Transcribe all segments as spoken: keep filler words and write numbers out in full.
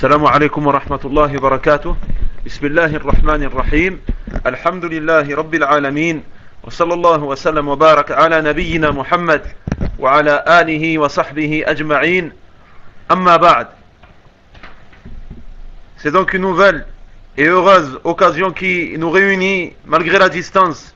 السلام عليكم ورحمة الله وبركاته. بسم الله الرحمن الرحيم. الحمد لله رب العالمين، وصلى الله وسلم وبارك على نبينا محمد وعلى آله وصحبه أجمعين. أما بعد. C'est donc une nouvelle et heureuse occasion qui nous réunit malgré la distance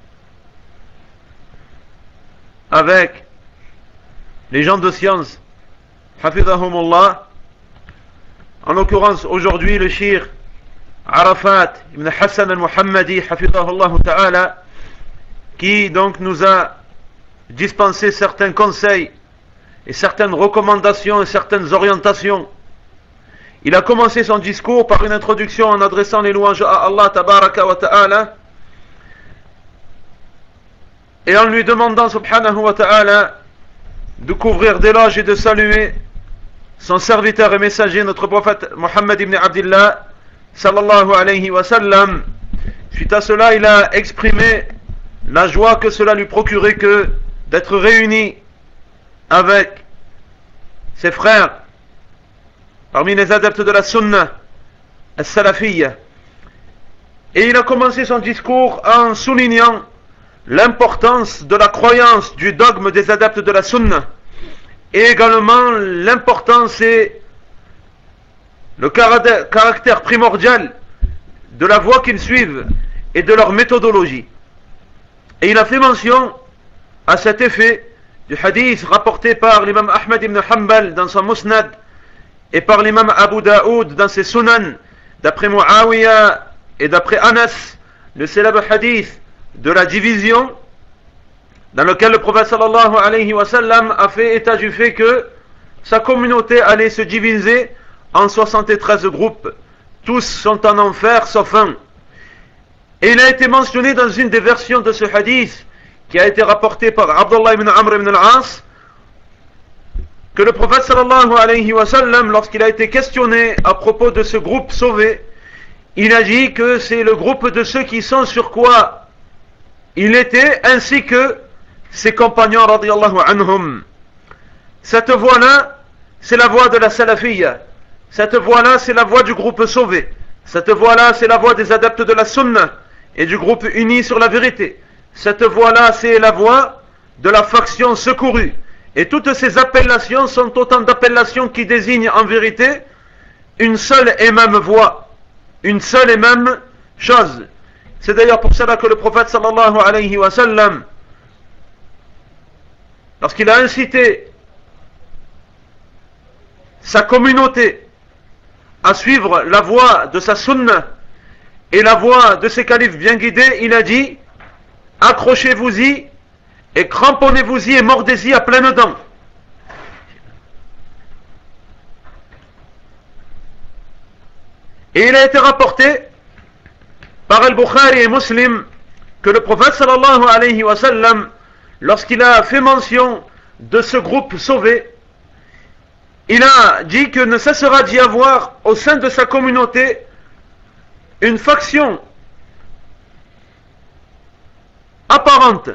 avec les gens de science, hafidhahumullah. En l'occurrence, aujourd'hui, le shir Arafat ibn Hassan al-Muhammadi, hafidhahullah ta'ala, qui donc nous a dispensé certains conseils et certaines recommandations et certaines orientations. Il a commencé son discours par une introduction en adressant les louanges à Allah tabaraka wa ta'ala et en lui demandant subhanahu wa ta'ala de couvrir d'éloges et de saluer son serviteur et messager, notre prophète Mohammed ibn Abdillah sallallahu alayhi wa sallam. Suite à cela, il a exprimé la joie que cela lui procurait que d'être réuni avec ses frères parmi les adeptes de la sunna as-salafiyya. Et il a commencé son discours en soulignant l'importance de la croyance du dogme des adeptes de la sunna, et également l'importance et le caractère primordial de la voie qu'ils suivent et de leur méthodologie. Et il a fait mention à cet effet du hadith rapporté par l'imam Ahmed ibn Hanbal dans son Musnad et par l'imam Abu Daoud dans ses Sunan, d'après Muawiyah et d'après Anas, le célèbre hadith de la division, dans lequel le prophète sallallahu alayhi wa sallam a fait état du fait que sa communauté allait se diviser en soixante-treize groupes. Tous sont en enfer sauf un. Et il a été mentionné dans une des versions de ce hadith qui a été rapporté par Abdullah ibn Amr ibn al-As que le prophète sallallahu alayhi wa sallam, lorsqu'il a été questionné à propos de ce groupe sauvé, il a dit que c'est le groupe de ceux qui sont sur quoi il était, ainsi que ses compagnons radiyallahu anhum. Cette voie-là, c'est la voie de la salafiyya. Cette voie-là, c'est la voie du groupe sauvé. Cette voie-là, c'est la voie des adeptes de la sunna et du groupe uni sur la vérité. Cette voie-là, c'est la voie de la faction secourue. Et toutes ces appellations sont autant d'appellations qui désignent en vérité une seule et même voie, une seule et même chose. C'est d'ailleurs pour cela que le prophète sallallahu alayhi wa sallam, lorsqu'il a incité sa communauté à suivre la voie de sa sunna et la voie de ses califes bien guidés, il a dit: accrochez-vous-y et cramponnez-vous-y et mordez-y à pleines dents. Et il a été rapporté par Al-Bukhari et Muslim que le prophète sallallahu alayhi wa sallam, lorsqu'il a fait mention de ce groupe sauvé, il a dit que ne cessera d'y avoir au sein de sa communauté une faction apparente.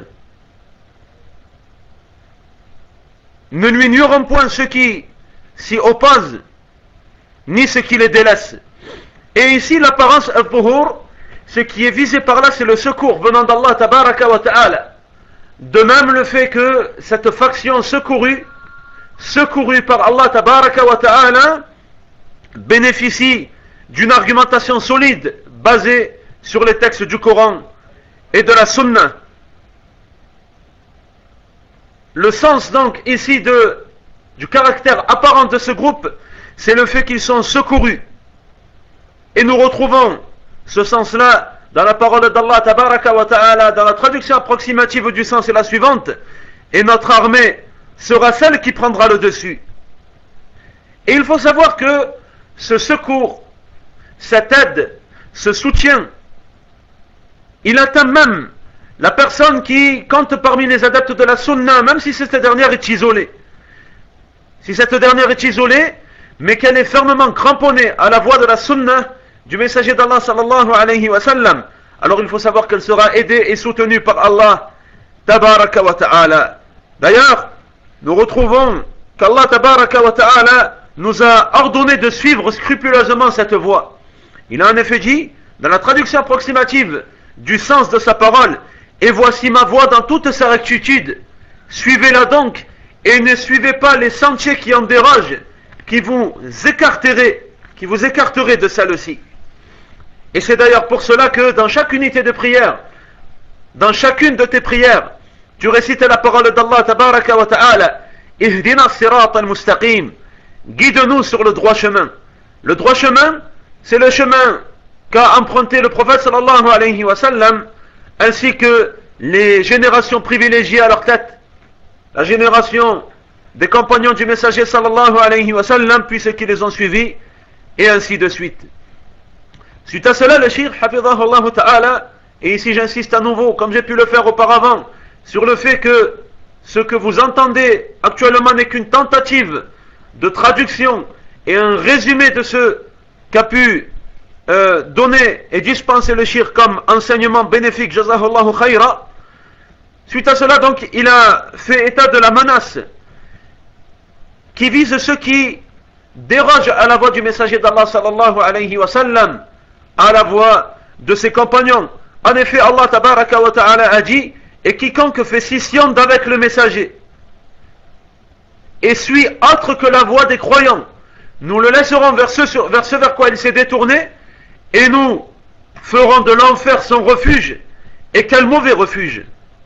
Ne lui n'ignorons point ceux qui s'y opposent, ni ceux qui les délaissent. Et ici, l'apparence al-Fuhur, ce qui est visé par là, c'est le secours venant d'Allah tabaraka wa ta'ala. De même, le fait que cette faction secourue, secourue par Allah tabaraka wa ta'ala, bénéficie d'une argumentation solide, basée sur les textes du Coran et de la Sunna. Le sens donc ici de, du caractère apparent de ce groupe, c'est le fait qu'ils sont secourus. Et nous retrouvons ce sens-là dans la parole d'Allah tabaraka wa ta'ala, dans la traduction approximative du sens est la suivante: et notre armée sera celle qui prendra le dessus. Et il faut savoir que ce secours, cette aide, ce soutien, il atteint même la personne qui compte parmi les adeptes de la sunna, même si cette dernière est isolée. Si cette dernière est isolée, mais qu'elle est fermement cramponnée à la voie de la sunna du messager d'Allah sallallahu alayhi wa sallam, alors il faut savoir qu'elle sera aidée et soutenue par Allah tabaraka wa ta'ala. D'ailleurs, nous retrouvons qu'Allah tabaraka wa ta'ala nous a ordonné de suivre scrupuleusement cette voie. Il a en effet dit, dans la traduction approximative du sens de sa parole, « Et voici ma voie dans toute sa rectitude, suivez-la donc, et ne suivez pas les sentiers qui en dérogent, qui vous écarteraient, qui vous écarteraient de celle-ci. » Et c'est d'ailleurs pour cela que dans chaque unité de prière, dans chacune de tes prières, tu récites la parole d'Allah tabaraka wa ta'ala, « Ihdina sirat al-mustaqim » guide-nous sur le droit chemin. Le droit chemin, c'est le chemin qu'a emprunté le prophète sallallahu alayhi wa sallam, ainsi que les générations privilégiées à leur tête, la génération des compagnons du messager sallallahu alayhi wa sallam, puis ceux qui les ont suivis, et ainsi de suite. Suite à cela, le shir, hafidhahullah ta'ala, et ici j'insiste à nouveau, comme j'ai pu le faire auparavant, sur le fait que ce que vous entendez actuellement n'est qu'une tentative de traduction et un résumé de ce qu'a pu euh, donner et dispenser le shir comme enseignement bénéfique, jazahullahu khayra. Suite à cela, donc, il a fait état de la menace qui vise ceux qui dérogent à la voie du messager d'Allah sallallahu alayhi wa sallam, à la voie de ses compagnons. En effet, Allah tabaraka wa ta'ala a dit, et quiconque fait scission d'avec le messager et suit autre que la voie des croyants, nous le laisserons vers ce, vers ce vers quoi il s'est détourné, et nous ferons de l'enfer son refuge. Et quel mauvais refuge!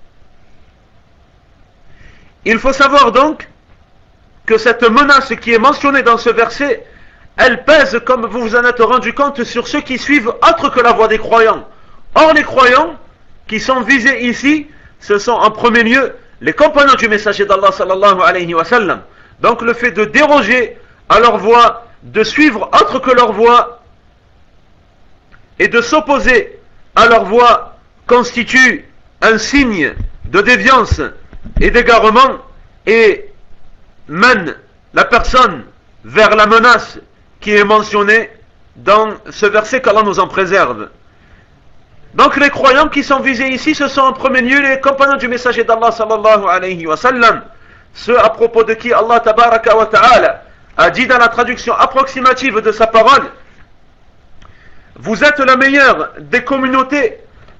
Il faut savoir donc que cette menace qui est mentionnée dans ce verset, elle pèse, comme vous vous en êtes rendu compte, sur ceux qui suivent autre que la voie des croyants. Or, les croyants qui sont visés ici, ce sont en premier lieu les compagnons du messager d'Allah sallallahu alayhi wa sallam. Donc le fait de déroger à leur voie, de suivre autre que leur voie et de s'opposer à leur voie constitue un signe de déviance et d'égarement et mène la personne vers la menace qui est mentionnée dans ce verset, qu'Allah nous en préserve. Donc les croyants qui sont visés ici, ce sont en premier lieu les compagnons du messager d'Allah sallallahu alayhi wa sallam, ceux à propos de qui Allah tabaraka wa ta'ala a dit dans la traduction approximative de sa parole, vous êtes la meilleure des communautés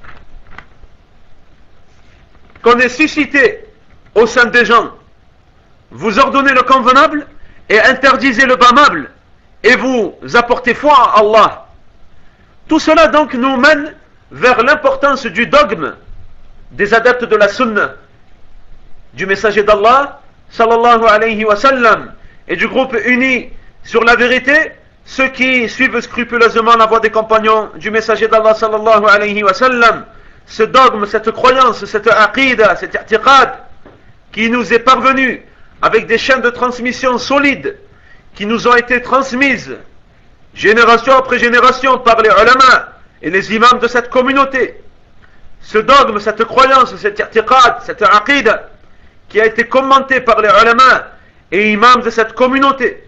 qu'on ait suscitées au sein des gens, vous ordonnez le convenable et interdisez le blâmable, et vous apportez foi à Allah. Tout cela donc nous mène vers l'importance du dogme des adeptes de la sunna, du messager d'Allah sallallahu alayhi wa sallam, et du groupe uni sur la vérité, ceux qui suivent scrupuleusement la voie des compagnons du messager d'Allah sallallahu alayhi wa sallam. Ce dogme, cette croyance, cette aqida, cet i'tiqad qui nous est parvenu avec des chaînes de transmission solides qui nous ont été transmises génération après génération par les ulama et les imams de cette communauté. Ce dogme, cette croyance, cet i'tiqad, cette aqida qui a été commenté par les ulama et imams de cette communauté.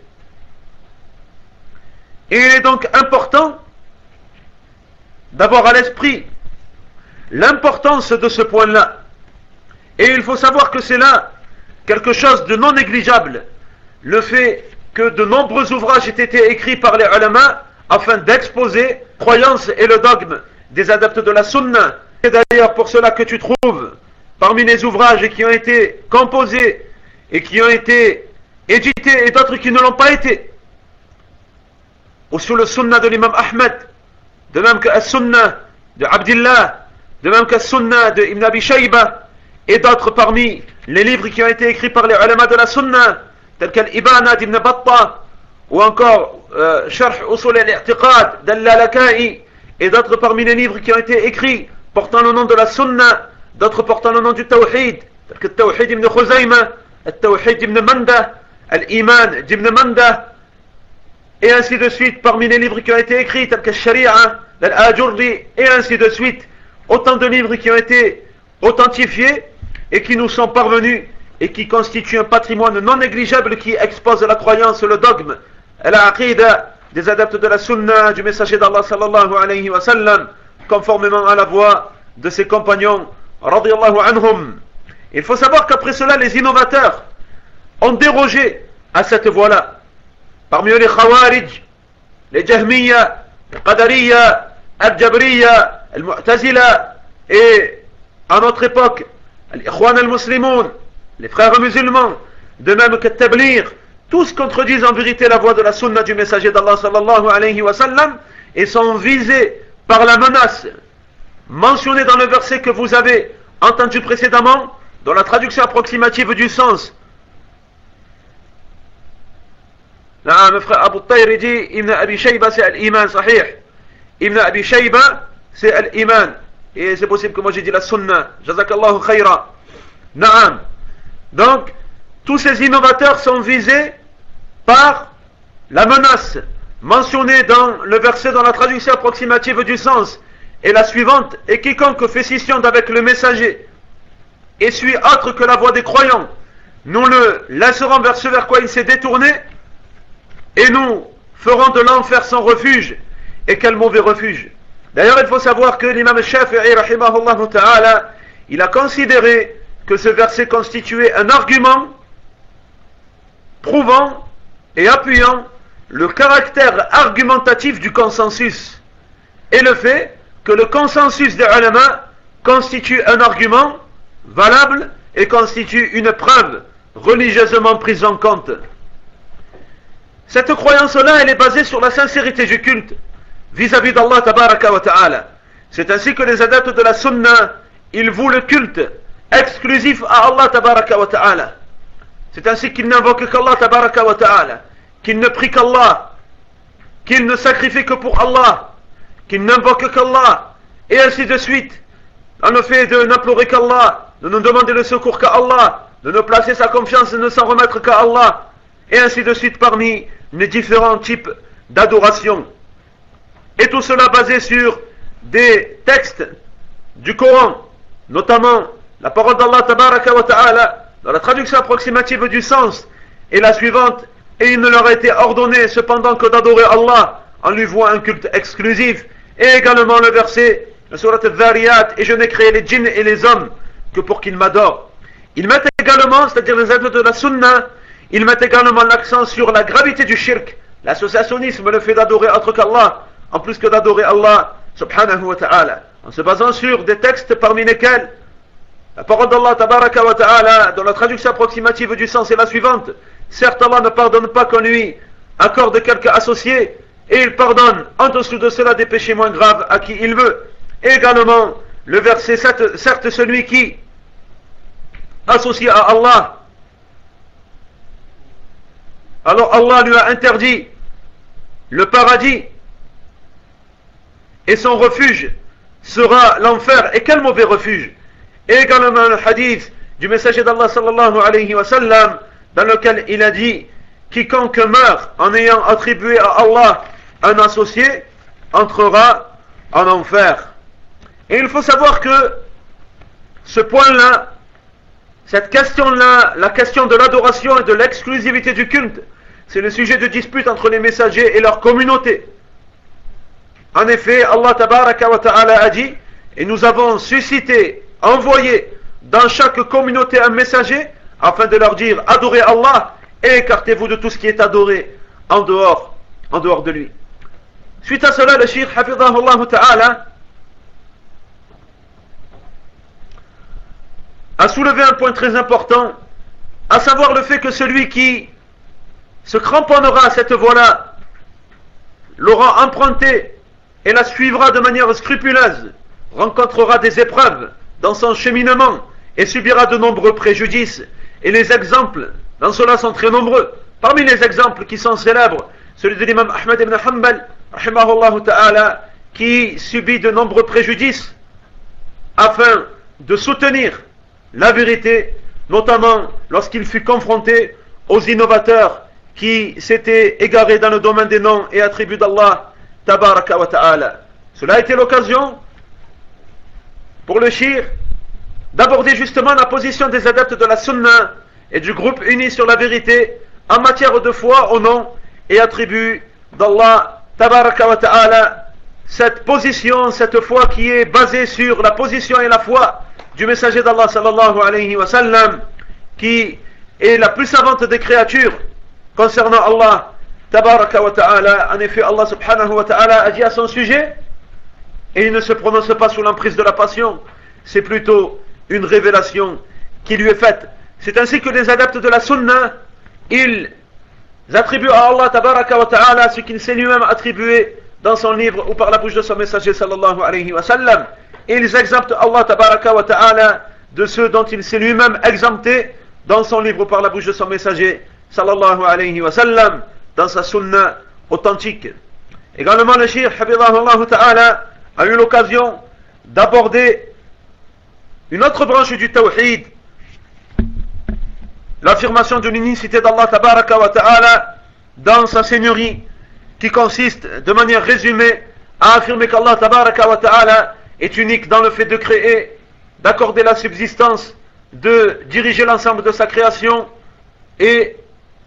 Et il est donc important d'avoir à l'esprit l'importance de ce point-là. Et il faut savoir que c'est là quelque chose de non négligeable, le fait que de nombreux ouvrages aient été écrits par les ulama afin d'exposer la croyance et le dogme des adeptes de la sunna. C'est d'ailleurs pour cela que tu trouves parmi les ouvrages qui ont été composés et qui ont été édités et d'autres qui ne l'ont pas été, ou sur le sunna de l'imam Ahmed, de même que le sunna de Abdillah, de même que le sunna de Ibn Abi Shayba, et d'autres parmi les livres qui ont été écrits par les ulama de la sunna, tels que l'Ibana d'Ibn Battah, ou encore euh, Sharh Usul al-I'tiqad d'Al-Lalaka'i, et d'autres parmi les livres qui ont été écrits portant le nom de la sunna, d'autres portant le nom du tawhid, tels que le tawhid d'Ibn Khuzayma, le tawhid d'Ibn Manda, l'iman d'Ibn Manda, et ainsi de suite parmi les livres qui ont été écrits, tels que Sharia d'Al-Ajurri, et ainsi de suite. Autant de livres qui ont été authentifiés et qui nous sont parvenus et qui constituent un patrimoine non négligeable qui expose la croyance, le dogme et la aqida des adeptes de la sunna du messager d'Allah sallallahu alayhi wa sallam, conformément à la voie de ses compagnons radiyallahu anhum. Il faut savoir qu'après cela les innovateurs ont dérogé à cette voie-là parmi eux les Khawarij, les Jahmiya, les Qadariya, Al-Jabriya, Al-Mu'tazila, et à notre époque, Al-Ikhwan al-Muslimoun, les frères musulmans, de même que Tabligh, tous contredisent en vérité la voie de la sunna du messager d'Allah sallallahu alayhi wa sallam et sont visés par la menace mentionnée dans le verset que vous avez entendu précédemment, dans la traduction approximative du sens. Là, mon frère Abu Tayr dit Ibn Abi Shayba c'est al-Iman sahih. Ibn Abi Shayba c'est al-Iman. Et c'est possible que moi j'ai dit la sunna. Jazakallahu khayra. Naam. Donc, tous ces innovateurs sont visés par la menace mentionnée dans le verset dans la traduction approximative du sens. Et la suivante, et quiconque fait scission d'avec le messager et suit autre que la voie des croyants, nous le laisserons vers ce vers quoi il s'est détourné, et nous ferons de l'enfer son refuge. Et quel mauvais refuge. D'ailleurs, il faut savoir que l'imam Shafi'i, rahimahullah ta'ala, il a considéré que ce verset constituait un argument prouvant et appuyant le caractère argumentatif du consensus et le fait que le consensus des ulama constitue un argument valable et constitue une preuve religieusement prise en compte. Cette croyance-là, elle est basée sur la sincérité du culte vis-à-vis d'Allah tabaraka wa ta'ala. C'est ainsi que les adeptes de la sunna, ils vouent le culte exclusif à Allah tabaraka wa ta'ala. C'est ainsi qu'ils n'invoquent qu'Allah tabaraka wa ta'ala, qu'ils ne prient qu'Allah, qu'ils ne sacrifient que pour Allah, qu'ils n'invoquent qu'Allah, et ainsi de suite. En le fait de n'implorer qu'Allah, de ne demander le secours qu'à Allah, de ne placer sa confiance et ne s'en remettre qu'à Allah, et ainsi de suite parmi les différents types d'adoration. Et tout cela basé sur des textes du Coran, notamment la parole d'Allah tabaraka wa ta'ala, dans la traduction approximative du sens, et la suivante, et il ne leur a été ordonné cependant que d'adorer Allah en lui vouant un culte exclusif, et également le verset, la sourate al-Dhariyat, et je n'ai créé les djinns et les hommes que pour qu'ils m'adorent. Ils mettent également, c'est-à-dire les adeptes de la sunna, ils mettent également l'accent sur la gravité du shirk, l'associationnisme, le fait d'adorer autre qu'Allah, en plus que d'adorer Allah subhanahu wa ta'ala, en se basant sur des textes parmi lesquels la parole d'Allah tabaraka wa ta'ala, dans la traduction approximative du sens est la suivante: certes Allah ne pardonne pas qu'on lui accorde quelque associé, et il pardonne en dessous de cela des péchés moins graves à qui il veut. Et également le verset, certes celui qui associe à Allah, alors Allah lui a interdit le paradis et son refuge sera l'enfer. Et quel mauvais refuge. Et également le hadith du messager d'Allah sallallahu alayhi wa sallam, dans lequel il a dit: quiconque meurt en ayant attribué à Allah un associé entrera en enfer. Et il faut savoir que ce point-là, cette question-là, la question de l'adoration et de l'exclusivité du culte, c'est le sujet de dispute entre les messagers et leur communauté. En effet, Allah tabaraka wa ta'ala a dit: et nous avons suscité, envoyé dans chaque communauté un messager afin de leur dire: adorez Allah et écartez-vous de tout ce qui est adoré en dehors, en dehors de lui. Suite à cela, le Cheikh hafidhahullah ta'ala a soulevé un point très important, à savoir le fait que celui qui se cramponnera à cette voie-là l'aura empruntée et la suivra de manière scrupuleuse, rencontrera des épreuves dans son cheminement et subira de nombreux préjudices. Et les exemples dans cela sont très nombreux. Parmi les exemples qui sont célèbres, celui de l'imam Ahmad ibn Hanbal, rahimahullah ta'ala, qui subit de nombreux préjudices afin de soutenir la vérité, notamment lorsqu'il fut confronté aux innovateurs qui s'étaient égarés dans le domaine des noms et attributs d'Allah tabaraka wa ta'ala. Cela a été l'occasion pour le shir d'aborder justement la position des adeptes de la sunna et du groupe uni sur la vérité en matière de foi au nom et attributs d'Allah tabaraka wa ta'ala. Cette position, cette foi qui est basée sur la position et la foi du messager d'Allah sallallahu alayhi wa sallam, qui est la plus savante des créatures concernant Allah tabaraka wa ta'ala. En effet, Allah subhanahu wa ta'ala a dit à son sujet, et il ne se prononce pas sous l'emprise de la passion, c'est plutôt une révélation qui lui est faite. C'est ainsi que les adeptes de la sunna, ils attribuent à Allah tabaraka wa ta'ala ce qu'il s'est lui-même attribué dans son livre ou par la bouche de son messager sallallahu alayhi wa sallam. Et ils exemptent Allah tabaraka wa ta'ala de ceux dont il s'est lui-même exempté dans son livre ou par la bouche de son messager sallallahu alayhi wa sallam, dans sa sunna authentique. Également le shir habibahullah ta'ala a eu l'occasion d'aborder une autre branche du tawhid, l'affirmation de l'unicité d'Allah tabaraka wa ta'ala dans sa seigneurie, qui consiste de manière résumée à affirmer qu'Allah tabaraka wa ta'ala est unique dans le fait de créer, d'accorder la subsistance, de diriger l'ensemble de sa création, et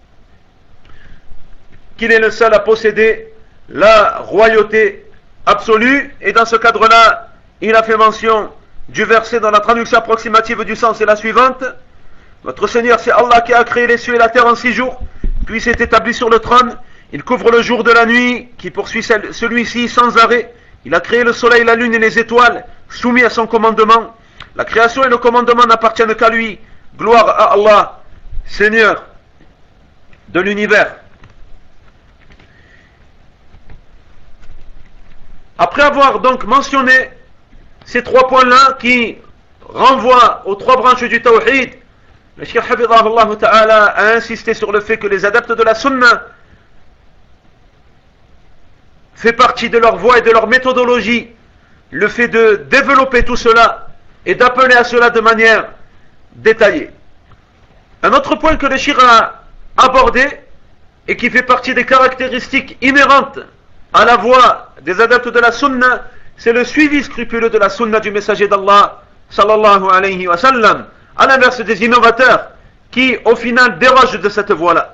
qu'il est le seul à posséder la royauté absolue. Et dans ce cadre-là, il a fait mention du verset dont la traduction approximative du sens est la suivante: Votre Seigneur, c'est Allah qui a créé les cieux et la terre en six jours, puis s'est établi sur le trône. Il couvre le jour de la nuit, qui poursuit celui-ci sans arrêt. Il a créé le soleil, la lune et les étoiles, soumis à son commandement. La création et le commandement n'appartiennent qu'à lui. Gloire à Allah, Seigneur de l'univers. Après avoir donc mentionné ces trois points-là qui renvoient aux trois branches du tawhid, le Cheikh Hafidhahullah Ta'ala a insisté sur le fait que les adeptes de la sunna fait partie de leur voie et de leur méthodologie le fait de développer tout cela et d'appeler à cela de manière détaillée. Un autre point que le Cheikh a abordé et qui fait partie des caractéristiques inhérentes à la voie des adeptes de la sunna, c'est le suivi scrupuleux de la sunna du messager d'Allah sallallahu alayhi wa sallam, à l'inverse des innovateurs qui au final dérogent de cette voie-là.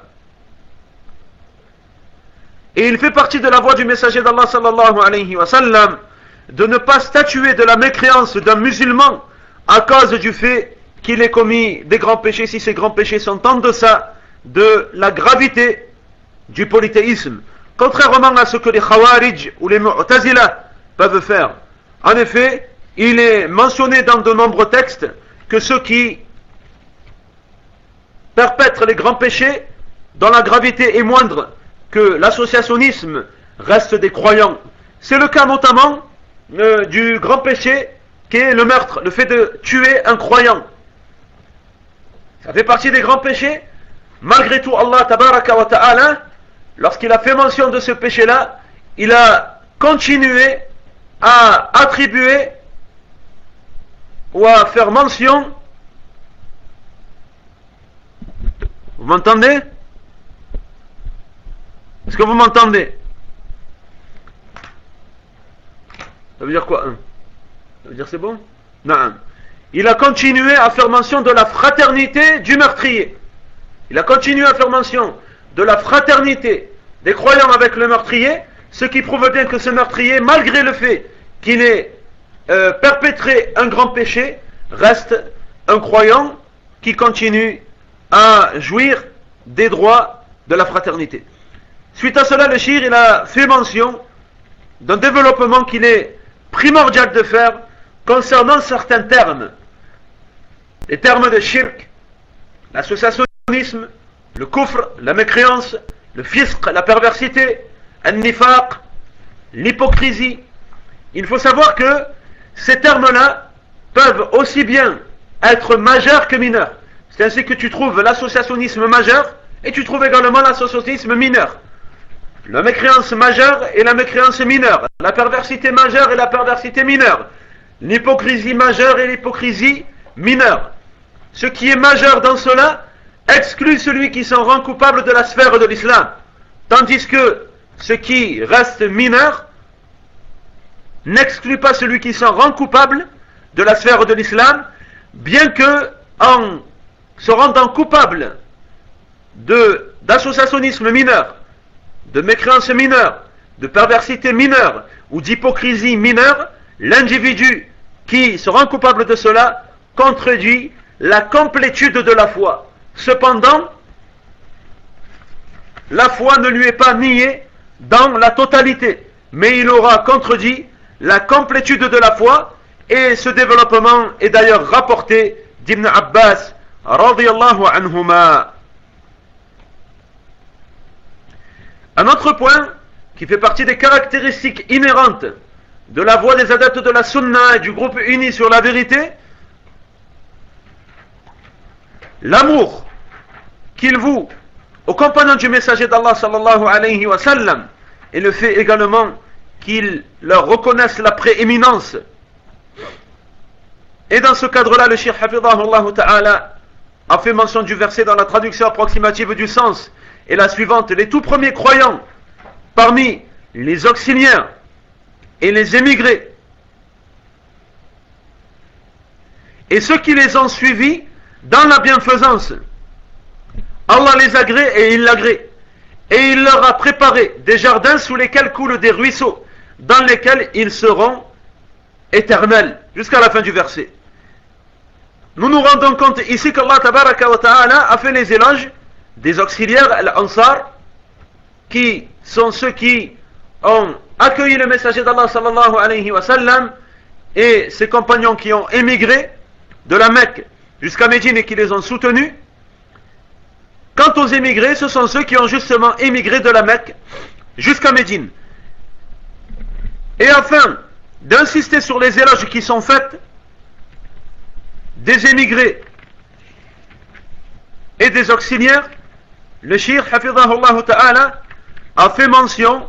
Et il fait partie de la voie du messager d'Allah sallallahu alayhi wa sallam de ne pas statuer de la mécréance d'un musulman à cause du fait qu'il ait commis des grands péchés, si ces grands péchés sont en deçà de la gravité du polythéisme, contrairement à ce que les Khawarij ou les Mu'tazila peuvent faire. En effet, il est mentionné dans de nombreux textes que ceux qui perpètrent les grands péchés dont la gravité est moindre que l'associationnisme restent des croyants. C'est le cas notamment euh, du grand péché qui est le meurtre, le fait de tuer un croyant. Ça fait partie des grands péchés. Malgré tout, Allah tabaraka wa ta'ala, lorsqu'il a fait mention de ce péché-là, il a continué à attribuer ou à faire mention. Vous m'entendez? Est-ce que vous m'entendez? Ça veut dire quoi? Ça veut dire c'est bon? Non. Il a continué à faire mention de la fraternité du meurtrier. Il a continué à faire mention de la fraternité des croyants avec le meurtrier, ce qui prouve bien que ce meurtrier, malgré le fait qu'il ait euh, perpétré un grand péché, reste un croyant qui continue à jouir des droits de la fraternité. Suite à cela, le shir, il a fait mention d'un développement qu'il est primordial de faire concernant certains termes. Les termes de shirk, l'associationnisme, le kufr, la mécréance, le fisq, la perversité, al-nifaq, l'hypocrisie. Il faut savoir que ces termes-là peuvent aussi bien être majeurs que mineurs. C'est ainsi que tu trouves l'associationnisme majeur et tu trouves également l'associationnisme mineur. La mécréance majeure et la mécréance mineure. La perversité majeure et la perversité mineure. L'hypocrisie majeure et l'hypocrisie mineure. Ce qui est majeur dans cela exclut celui qui s'en rend coupable de la sphère de l'islam. Tandis que ce qui reste mineur n'exclut pas celui qui s'en rend coupable de la sphère de l'islam, bien que en se rendant coupable de, d'associationnisme mineur, de mécréance mineure, de perversité mineure ou d'hypocrisie mineure, l'individu qui se rend coupable de cela contredit la complétude de la foi. Cependant, la foi ne lui est pas niée dans la totalité, mais il aura contredit la complétude de la foi, et ce développement est d'ailleurs rapporté d'Ibn Abbas radiyallahu anhuma. Un autre point qui fait partie des caractéristiques inhérentes de la voie des adeptes de la Sunna et du groupe uni sur la vérité, l'amour qu'ils vouent aux compagnons du messager d'Allah sallallahu alayhi wa sallam, et le fait également qu'ils leur reconnaissent la prééminence. Et dans ce cadre-là, le Cheikh Hafidahullah Ta'ala a fait mention du verset dans la traduction approximative du sens, et la suivante: les tout premiers croyants parmi les auxiliaires et les émigrés, et ceux qui les ont suivis dans la bienfaisance, Allah les agrée et il l'agrée, et il leur a préparé des jardins sous lesquels coulent des ruisseaux, dans lesquels ils seront éternels, jusqu'à la fin du verset. Nous nous rendons compte ici qu'Allah tabaraka wa ta'ala a fait les éloges des auxiliaires al-Ansar, qui sont ceux qui ont accueilli le messager d'Allah sallallahu alayhi wa sallam, et ses compagnons qui ont émigré de la Mecque jusqu'à Médine et qui les ont soutenus. Quant aux émigrés, ce sont ceux qui ont justement émigré de la Mecque jusqu'à Médine. Et afin d'insister sur les éloges qui sont faits des émigrés et des auxiliaires, le Cheikh Hafidahullah Ta'ala a fait mention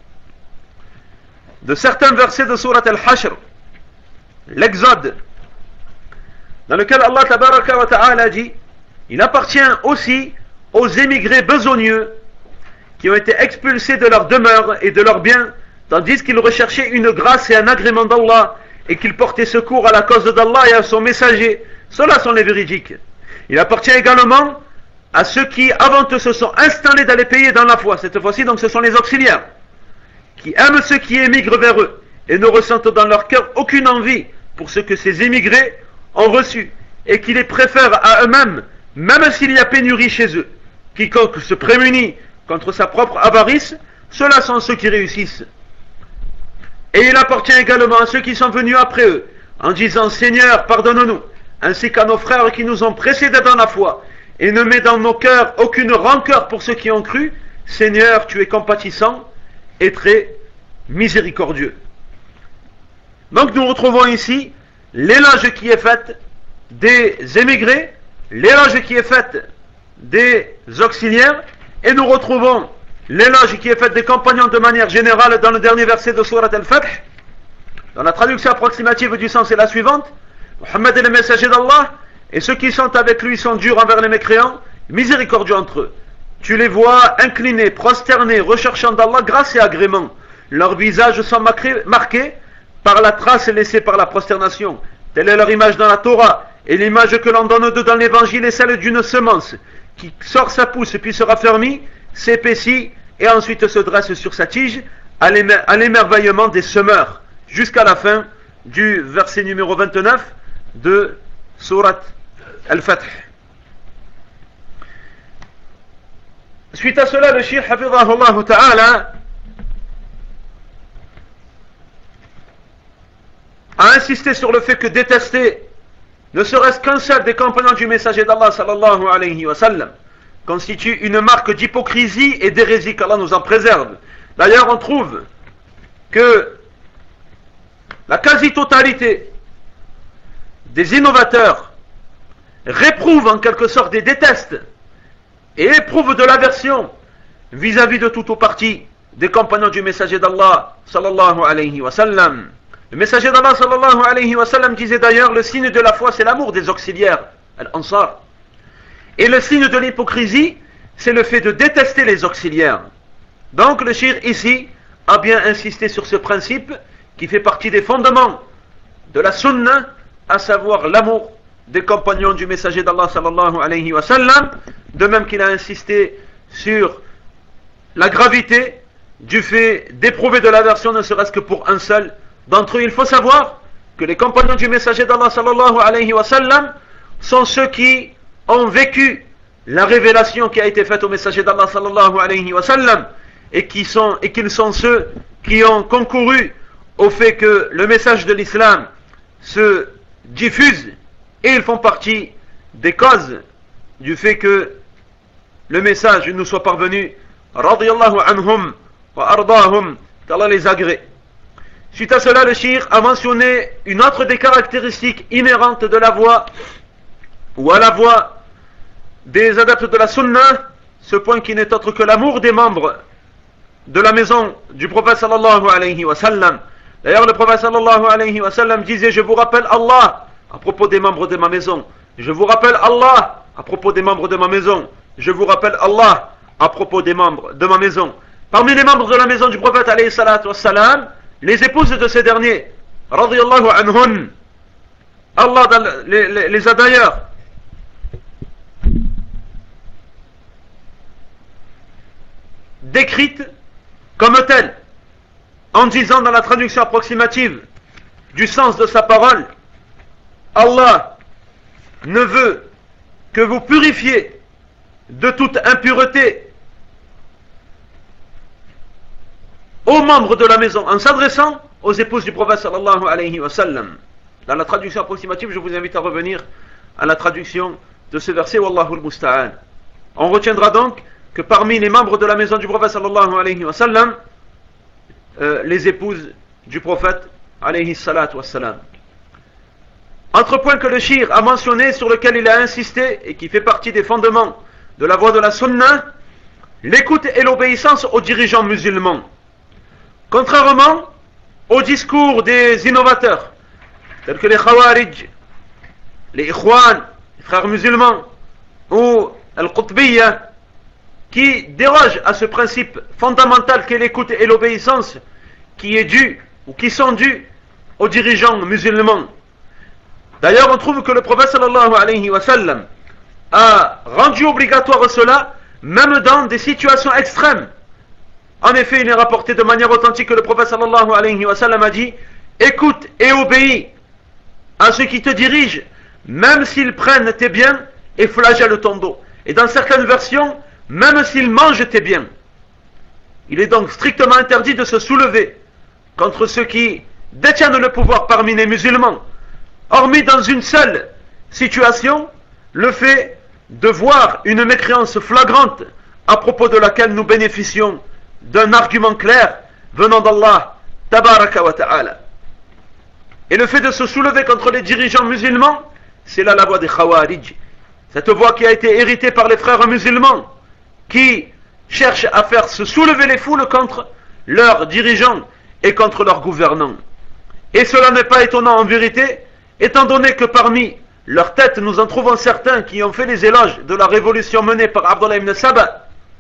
de certains versets de Surat Al-Hashr, l'Exode, dans lequel Allah Tabaraka wa Ta'ala dit: il appartient aussi aux émigrés besogneux qui ont été expulsés de leur demeure et de leurs biens, tandis qu'ils recherchaient une grâce et un agrément d'Allah, et qu'ils portaient secours à la cause d'Allah et à son messager. Ceux-là sont les véridiques. Il appartient également à ceux qui avant eux se sont installés dans les pays et dans la foi. Cette fois-ci, donc, ce sont les auxiliaires, qui aiment ceux qui émigrent vers eux et ne ressentent dans leur cœur aucune envie pour ce que ces émigrés ont reçu, et qui les préfèrent à eux-mêmes, même s'il y a pénurie chez eux. Quiconque se prémunit contre sa propre avarice, ceux-là sont ceux qui réussissent. Et il appartient également à ceux qui sont venus après eux, en disant: Seigneur, pardonne-nous, ainsi qu'à nos frères qui nous ont précédés dans la foi, et ne mets dans nos cœurs aucune rancœur pour ceux qui ont cru. Seigneur, tu es compatissant et très miséricordieux. Donc nous retrouvons ici l'éloge qui est fait des émigrés, l'éloge qui est fait des auxiliaires, et nous retrouvons l'éloge qui est fait des compagnons de manière générale dans le dernier verset de Surat Al-Fath. Dans la traduction approximative du sens est la suivante: Mohammed est le messager d'Allah, et ceux qui sont avec lui sont durs envers les mécréants, miséricordieux entre eux. Tu les vois inclinés, prosternés, recherchant d'Allah grâce et agrément. Leurs visages sont marqués par la trace laissée par la prosternation. Telle est leur image dans la Torah, et l'image que l'on donne d'eux dans l'évangile est celle d'une semence qui sort sa pousse puis se raffermit, s'épaissit et ensuite se dresse sur sa tige, à l'émerveillement des semeurs, jusqu'à la fin du verset numéro vingt-neuf de Surat Al-Fath. Suite à cela, le Cheikh Hafidahullah Ta'ala a insisté sur le fait que détester ne serait-ce qu'un seul des compagnons du messager d'Allah sallallahu alayhi wa sallam constitue une marque d'hypocrisie et d'hérésie, qu'Allah nous en préserve. D'ailleurs, on trouve que la quasi-totalité des innovateurs réprouvent en quelque sorte et détestent et éprouvent de l'aversion vis-à-vis de tout au parti des compagnons du messager d'Allah sallallahu alayhi wa sallam. Le messager d'Allah sallallahu alayhi wa sallam disait d'ailleurs: le signe de la foi, c'est l'amour des auxiliaires, al-Ansar. Et le signe de l'hypocrisie, c'est le fait de détester les auxiliaires. Donc le shir ici a bien insisté sur ce principe qui fait partie des fondements de la sunna, à savoir l'amour des compagnons du messager d'Allah sallallahu alayhi wa sallam, de même qu'il a insisté sur la gravité du fait d'éprouver de l'aversion ne serait-ce que pour un seul d'entre eux. Il faut savoir que les compagnons du messager d'Allah sallallahu alayhi wa sallam sont ceux qui ont vécu la révélation qui a été faite au messager d'Allah sallallahu alayhi wa sallam, et qui sont, et qu'ils sont ceux qui ont concouru au fait que le message de l'islam se diffuse, et ils font partie des causes du fait que le message nous soit parvenu, radiyallahu anhum wa ardahum, qu'Allah les agrée. Suite à cela, le cheikh a mentionné une autre des caractéristiques inhérentes de la voie, ou à la voie des adeptes de la sunna, ce point qui n'est autre que l'amour des membres de la maison du prophète sallallahu alayhi wa sallam. D'ailleurs, le prophète sallallahu alayhi wa sallam disait: je vous rappelle Allah à propos des membres de ma maison, je vous rappelle Allah à propos des membres de ma maison, je vous rappelle Allah à propos des membres de ma maison. Parmi les membres de la maison du prophète alayhi salatu wassalam, les épouses de ces derniers, radiyallahu anhun, Allah les, les, les a d'ailleurs décrites comme telles, en disant dans la traduction approximative du sens de sa parole: Allah ne veut que vous purifiez de toute impureté aux membres de la maison, en s'adressant aux épouses du prophète sallallahu alayhi wa sallam. Dans la traduction approximative, je vous invite à revenir à la traduction de ce verset, Wallahu al-musta'an. On retiendra donc que parmi les membres de la maison du prophète sallallahu alayhi wa sallam, euh, les épouses du prophète alayhi salatu wassalam. Autre point que le shir a mentionné, sur lequel il a insisté et qui fait partie des fondements de la voie de la sunna, l'écoute et l'obéissance aux dirigeants musulmans. Contrairement au discours des innovateurs, tels que les Khawarij, les Ikhwan, les frères musulmans, ou Al-Qutbiyya, qui dérogent à ce principe fondamental qu'est l'écoute et l'obéissance, qui est dû, ou qui sont dus aux dirigeants musulmans. D'ailleurs, on trouve que le prophète sallallahu alayhi wa sallam a rendu obligatoire cela, même dans des situations extrêmes. En effet, il est rapporté de manière authentique que le prophète sallallahu alayhi wa sallam a dit: écoute et obéis à ceux qui te dirigent, même s'ils prennent tes biens et flagellent ton dos. Et dans certaines versions, même s'ils mangent tes biens. Il est donc strictement interdit de se soulever contre ceux qui détiennent le pouvoir parmi les musulmans, hormis dans une seule situation, le fait de voir une mécréance flagrante à propos de laquelle nous bénéficions d'un argument clair venant d'Allah tabaraka wa ta'ala. Et le fait de se soulever contre les dirigeants musulmans, c'est là la voie des Khawarij, cette voie qui a été héritée par les frères musulmans, qui cherchent à faire se soulever les foules contre leurs dirigeants et contre leurs gouvernants. Et cela n'est pas étonnant en vérité, étant donné que parmi leurs têtes nous en trouvons certains qui ont fait les éloges de la révolution menée par Abdullah ibn Saba,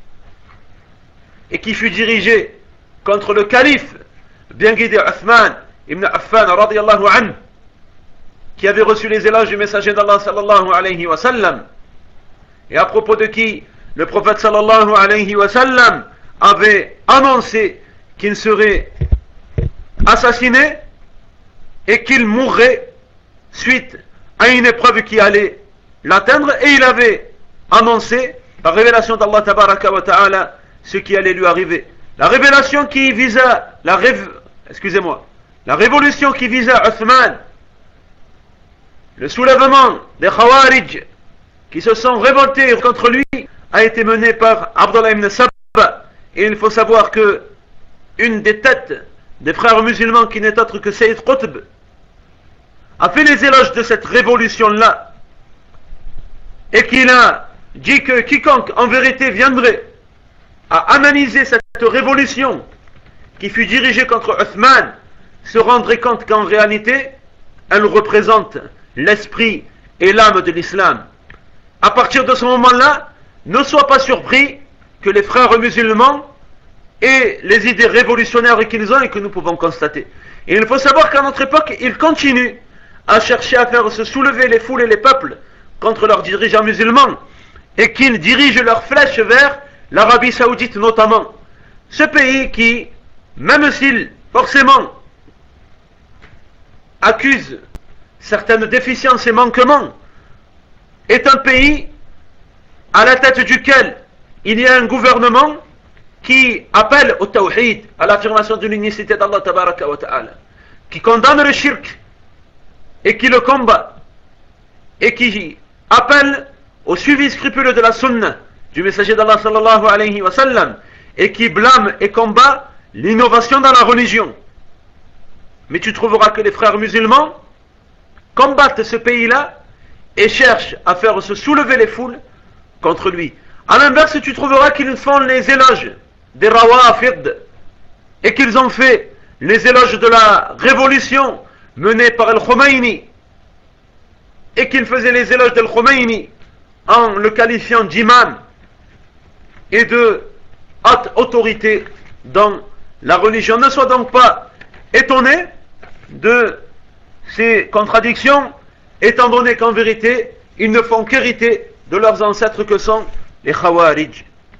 et qui fut dirigé contre le calife bien guidé Uthman ibn Affan radiyallahu anhu, qui avait reçu les éloges du messager d'Allah sallallahu alayhi wa sallam, et à propos de qui le prophète sallallahu alayhi wa sallam avait annoncé qu'il serait assassiné et qu'il mourrait suite à une épreuve qui allait l'atteindre, et il avait annoncé par révélation d'Allah tabaraka wa ta'ala ce qui allait lui arriver. La révélation qui visa la rév... excusez-moi, la révolution qui visa Uthman, le soulèvement des Khawarij qui se sont révoltés contre lui, a été menée par Abdullah ibn Saba. Et il faut savoir que une des têtes des frères musulmans, qui n'est autre que Sayyid Qutb, a fait les éloges de cette révolution-là, et qu'il a dit que quiconque en vérité viendrait à analyser cette révolution qui fut dirigée contre Uthman se rendrait compte qu'en réalité elle représente l'esprit et l'âme de l'islam. À partir de ce moment-là, ne sois pas surpris que les frères musulmans aient les idées révolutionnaires qu'ils ont et que nous pouvons constater. Et il faut savoir qu'à notre époque, ils continuent à chercher à faire se soulever les foules et les peuples contre leurs dirigeants musulmans, et qu'ils dirigent leurs flèches vers l'Arabie Saoudite notamment. Ce pays qui, même s'il forcément accuse certaines déficiences et manquements, est un pays à la tête duquel il y a un gouvernement qui appelle au tawhid, à l'affirmation de l'unicité d'Allah tabaraka wa ta'ala, qui condamne le shirk et qui le combat, et qui appelle au suivi scrupuleux de la sunna du messager d'Allah sallallahu alayhi wa sallam, et qui blâme et combat l'innovation dans la religion. Mais tu trouveras que les frères musulmans combattent ce pays-là et cherchent à faire se soulever les foules contre lui. À l'inverse, tu trouveras qu'ils font les éloges des rawafid et qu'ils ont fait les éloges de la révolution menée par El-Khomeini et qu'ils faisaient les éloges d'El-Khomeini en le qualifiant d'imam et de haute autorité dans la religion. Ne sois donc pas étonné de ces contradictions, étant donné qu'en vérité, ils ne font qu'hériter de leurs ancêtres que sont les Khawarij.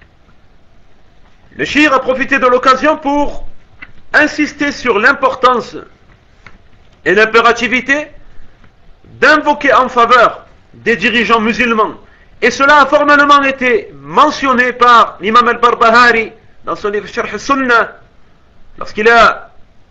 Le shir a profité de l'occasion pour insister sur l'importance et l'impérativité d'invoquer en faveur des dirigeants musulmans. Et cela a formellement été mentionné par l'imam al-Barbahari dans son livre Sharh al-Sunnah, lorsqu'il a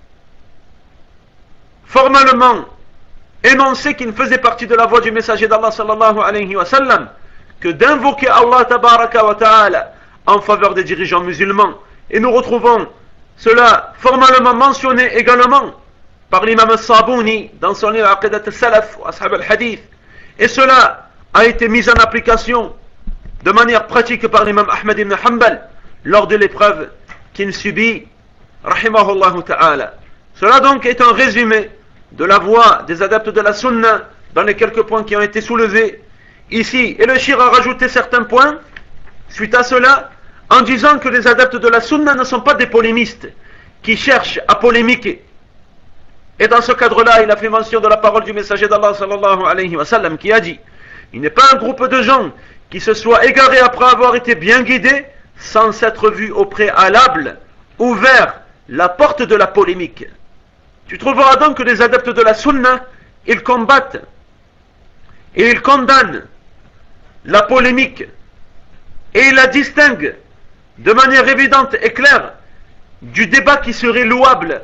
formellement énoncé qu'il faisait partie de la voie du messager d'Allah sallallahu alayhi wa sallam que d'invoquer Allah tabaraka wa ta'ala en faveur des dirigeants musulmans. Et nous retrouvons cela formellement mentionné également par l'imam al-Sabouni dans son livre Aqidat al-Salaf wa Ashab al-Hadith. Et cela a été mis en application de manière pratique par l'imam Ahmad ibn Hanbal lors de l'épreuve qu'il subit, rahimahullah ta'ala. Cela donc est un résumé de la voie des adeptes de la sunna dans les quelques points qui ont été soulevés ici. Et le shir a rajouté certains points suite à cela en disant que les adeptes de la sunna ne sont pas des polémistes qui cherchent à polémiquer. Et dans ce cadre-là, il a fait mention de la parole du messager d'Allah sallallahu alayhi wa sallam qui a dit: il n'est pas un groupe de gens qui se soient égarés après avoir été bien guidés sans s'être vus au préalable ouvert la porte de la polémique. Tu trouveras donc que les adeptes de la sunna, ils combattent et ils condamnent la polémique et ils la distinguent de manière évidente et claire du débat qui serait louable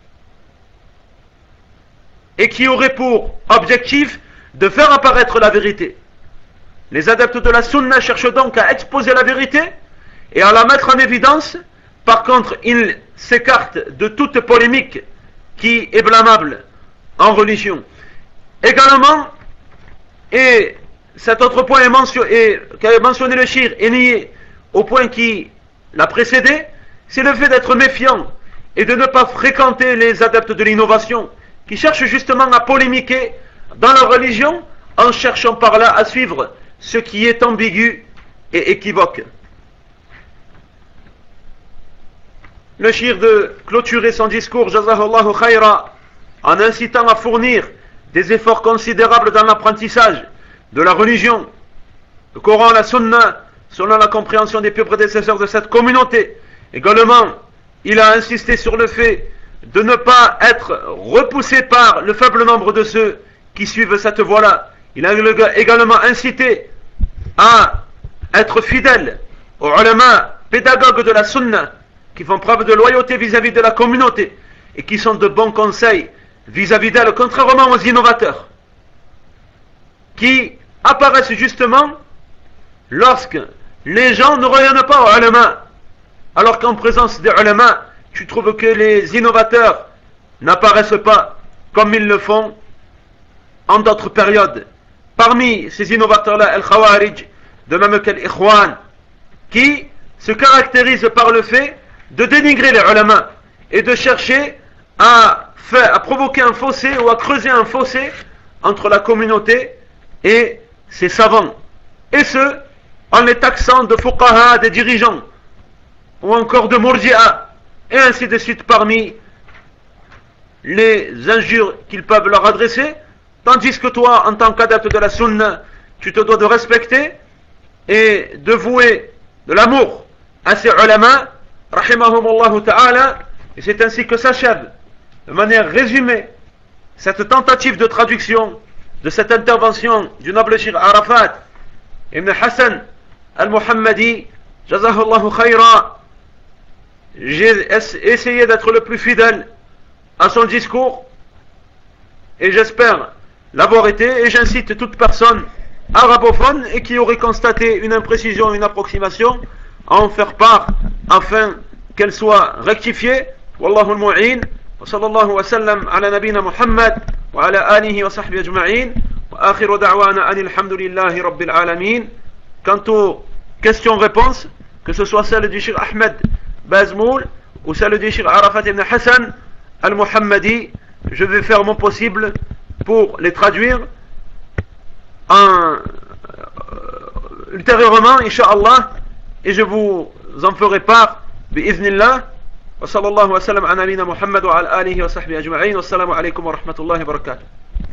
et qui aurait pour objectif de faire apparaître la vérité. Les adeptes de la sunna cherchent donc à exposer la vérité et à la mettre en évidence. Par contre, ils s'écartent de toute polémique qui est blâmable en religion. Également, et cet autre point est mentionné, qu'a mentionné le shir est lié au point qui l'a précédé, c'est le fait d'être méfiant et de ne pas fréquenter les adeptes de l'innovation qui cherchent justement à polémiquer dans leur religion en cherchant par là à suivre ce qui est ambigu et équivoque. Le shir de clôturer son discours, Jazahullahu khayra, en incitant à fournir des efforts considérables dans l'apprentissage de la religion, le Coran, la Sunna, selon la compréhension des pieux prédécesseurs de cette communauté. Également, il a insisté sur le fait de ne pas être repoussé par le faible nombre de ceux qui suivent cette voie-là. Il a également incité à être fidèle aux ulama, pédagogues de la Sunna, qui font preuve de loyauté vis-à-vis de la communauté et qui sont de bons conseils vis-à-vis d'elle, contrairement aux innovateurs qui apparaissent justement lorsque les gens ne reviennent pas aux ulama, alors qu'en présence des ulama, tu trouves que les innovateurs n'apparaissent pas comme ils le font en d'autres périodes. Parmi ces innovateurs-là, Al-Khawarij, de même qu'Al-Ikhwan, qui se caractérisent par le fait de dénigrer les ulama et de chercher à, faire, à provoquer un fossé ou à creuser un fossé entre la communauté et ses savants. Et ce, en les taxant de fuqaha, des dirigeants, ou encore de murji'a, et ainsi de suite parmi les injures qu'ils peuvent leur adresser, tandis que toi, en tant qu'adepte de la sunna, tu te dois de respecter et de vouer de l'amour à ces ulama, rahimahumullah ta'ala, et c'est ainsi que s'achève, de manière résumée, cette tentative de traduction de cette intervention du noble shir Arafat ibn Hassan al-Muhammadi, Jazahullahu khayra. J'ai essayé d'être le plus fidèle à son discours et j'espère l'avoir été, et j'incite toute personne arabophone et qui aurait constaté une imprécision, une approximation, à en faire part afin qu'elle soit rectifiée. Wallahu al-mu'in. Wa sallallahu wa sallam ala nabina Muhammad wa ala alihi wa sahbihi ajma'in. Wa akhiru da'wana anil hamdulillahi rabbil alamin. Quant aux questions-réponses, que ce soit celle du Cheikh Ahmed Bazmoul ou celle du Cheikh Arafat ibn Hassan al-Muhammadi, je vais faire mon possible pour les traduire en, euh, ultérieurement, Inch'Allah, et je vous en ferai part, bi'idhnillah. Wa sallallahu wa sallam ala nabina Muhammad wa ala alihi wa sahbihi ajma'in. Wassalamu alaikum wa rahmatullahi wa barakatuh.